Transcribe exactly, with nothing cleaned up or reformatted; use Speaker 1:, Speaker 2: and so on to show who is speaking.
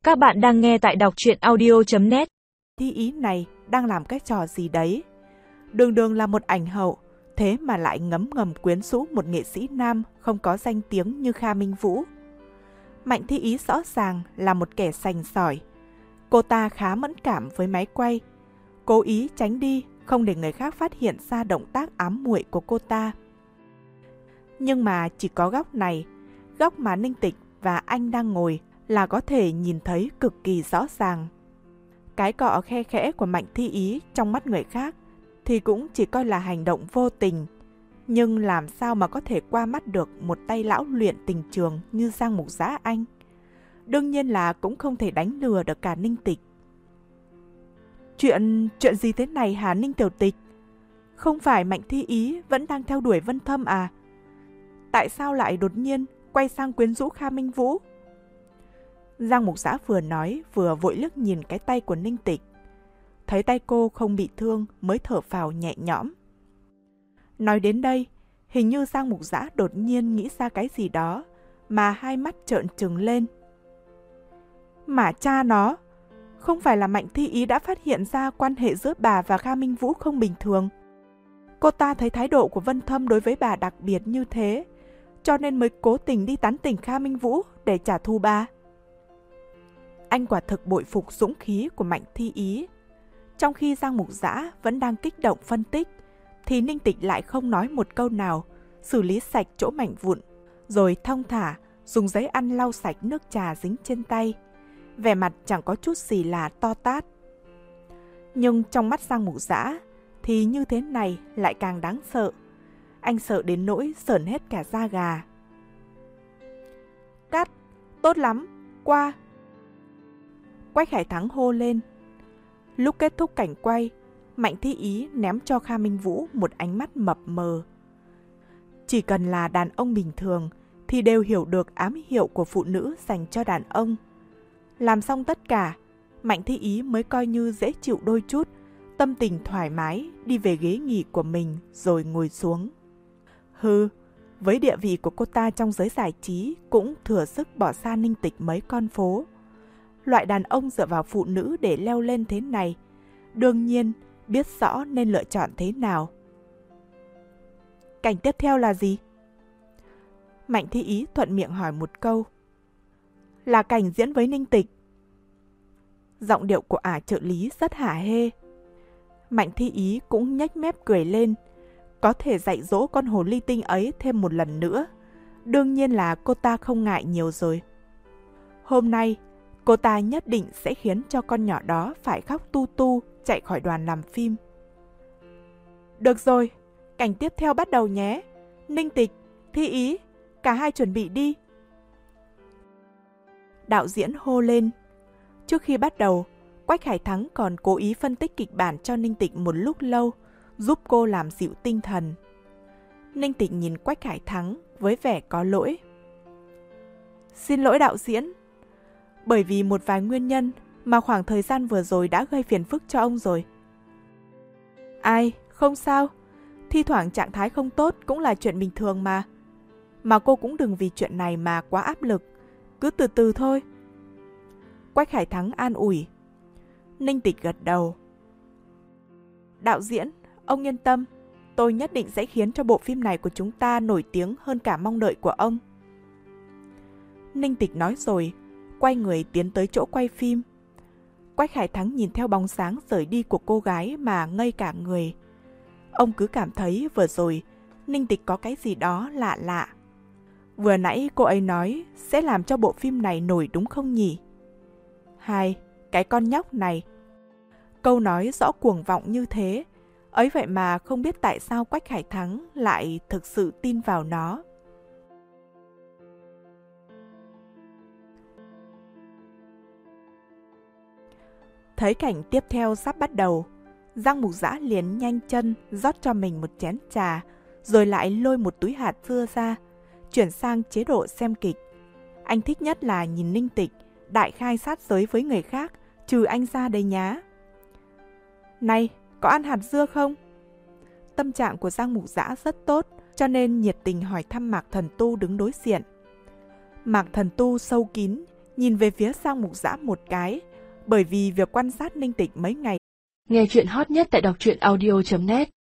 Speaker 1: Các bạn đang nghe tại đọc truyện audio chấm net.
Speaker 2: Thi ý này đang làm cái trò gì đấy? Đường đường là một ảnh hậu, thế mà lại ngấm ngầm quyến rũ một nghệ sĩ nam không có danh tiếng như Kha Minh Vũ. Mạnh Thi Ý rõ ràng là một kẻ sành sỏi. Cô ta khá mẫn cảm với máy quay, cố ý tránh đi không để người khác phát hiện ra động tác ám muội của cô ta. Nhưng mà chỉ có góc này, góc mà Ninh Tịch và anh đang ngồi là có thể nhìn thấy cực kỳ rõ ràng. Cái cọ khe khẽ của Mạnh Thi Ý trong mắt người khác thì cũng chỉ coi là hành động vô tình, nhưng làm sao mà có thể qua mắt được một tay lão luyện tình trường như Giang Mục Giã anh. Đương nhiên là cũng không thể đánh lừa được cả Ninh Tịch. Chuyện, chuyện gì thế này hả Ninh Tiểu Tịch? Không phải Mạnh Thi Ý vẫn đang theo đuổi Vân Thâm à? Tại sao lại đột nhiên quay sang quyến rũ Kha Minh Vũ? Giang Mục Giã vừa nói vừa vội liếc nhìn cái tay của Ninh Tịch. Thấy tay cô không bị thương mới thở phào nhẹ nhõm. Nói đến đây, hình như Giang Mục Giã đột nhiên nghĩ ra cái gì đó mà hai mắt trợn trừng lên. Mà cha nó, không phải là Mạnh Thi Ý đã phát hiện ra quan hệ giữa bà và Kha Minh Vũ không bình thường. Cô ta thấy thái độ của Vân Thâm đối với bà đặc biệt như thế, cho nên mới cố tình đi tán tỉnh Kha Minh Vũ để trả thù bà. Anh quả thực bội phục dũng khí của Mạnh Thi Ý. Trong khi Giang Mục Giã vẫn đang kích động phân tích, thì Ninh Tịch lại không nói một câu nào, xử lý sạch chỗ mảnh vụn, rồi thong thả dùng giấy ăn lau sạch nước trà dính trên tay. Vẻ mặt chẳng có chút gì là to tát. Nhưng trong mắt Giang Mục Giã thì như thế này lại càng đáng sợ. Anh sợ đến nỗi sởn hết cả da gà. Cắt, tốt lắm, qua. Quách Hải Thắng hô lên. Lúc kết thúc cảnh quay, Mạnh Thi Ý ném cho Kha Minh Vũ một ánh mắt mập mờ. Chỉ cần là đàn ông bình thường thì đều hiểu được ám hiệu của phụ nữ dành cho đàn ông. Làm xong tất cả, Mạnh Thi Ý mới coi như dễ chịu đôi chút, tâm tình thoải mái đi về ghế nghỉ của mình rồi ngồi xuống. Hừ, với địa vị của cô ta trong giới giải trí cũng thừa sức bỏ xa Ninh Tịch mấy con phố. Loại đàn ông dựa vào phụ nữ để leo lên thế này, đương nhiên biết rõ nên lựa chọn thế nào. Cảnh tiếp theo là gì? Mạnh Thi Ý thuận miệng hỏi một câu. Là cảnh diễn với Ninh Tịch. Giọng điệu của ả trợ lý rất hả hê. Mạnh Thi Ý cũng nhếch mép cười lên. Có thể dạy dỗ con hồ ly tinh ấy thêm một lần nữa, đương nhiên là cô ta không ngại nhiều rồi. Hôm nay, cô ta nhất định sẽ khiến cho con nhỏ đó phải khóc tu tu chạy khỏi đoàn làm phim. Được rồi, cảnh tiếp theo bắt đầu nhé. Ninh Tịch, Thi Ý, cả hai chuẩn bị đi. Đạo diễn hô lên. Trước khi bắt đầu, Quách Hải Thắng còn cố ý phân tích kịch bản cho Ninh Tịch một lúc lâu, giúp cô làm dịu tinh thần. Ninh Tịch nhìn Quách Hải Thắng với vẻ có lỗi. Xin lỗi đạo diễn, bởi vì một vài nguyên nhân mà khoảng thời gian vừa rồi đã gây phiền phức cho ông rồi. Ai, không sao, thi thoảng trạng thái không tốt cũng là chuyện bình thường mà. Mà cô cũng đừng vì chuyện này mà quá áp lực, cứ từ từ thôi. Quách Hải Thắng an ủi. Ninh Tịch gật đầu. Đạo diễn, ông yên tâm, tôi nhất định sẽ khiến cho bộ phim này của chúng ta nổi tiếng hơn cả mong đợi của ông. Ninh Tịch nói rồi, quay người tiến tới chỗ quay phim. Quách Hải Thắng nhìn theo bóng dáng rời đi của cô gái mà ngây cả người. Ông cứ cảm thấy vừa rồi Ninh Tịch có cái gì đó lạ lạ. Vừa nãy cô ấy nói sẽ làm cho bộ phim này nổi đúng không nhỉ? Hai, cái con nhóc này. Câu nói rõ cuồng vọng như thế, ấy vậy mà không biết tại sao Quách Hải Thắng lại thực sự tin vào nó. Thấy cảnh tiếp theo sắp bắt đầu, Giang Mục Giã liền nhanh chân rót cho mình một chén trà, rồi lại lôi một túi hạt dưa ra, chuyển sang chế độ xem kịch. Anh thích nhất là nhìn Ninh Tịch đại khai sát giới với người khác, trừ anh ra đây nhá. Này, có ăn hạt dưa không? Tâm trạng của Giang Mục Giã rất tốt, cho nên nhiệt tình hỏi thăm Mạc Thần Tu đứng đối diện. Mạc Thần Tu sâu kín, nhìn về phía Sang Mục Dã một cái, bởi vì việc quan sát Ninh Tịch mấy ngày.
Speaker 3: Nghe chuyện hot nhất tại đọc truyện audio chấm net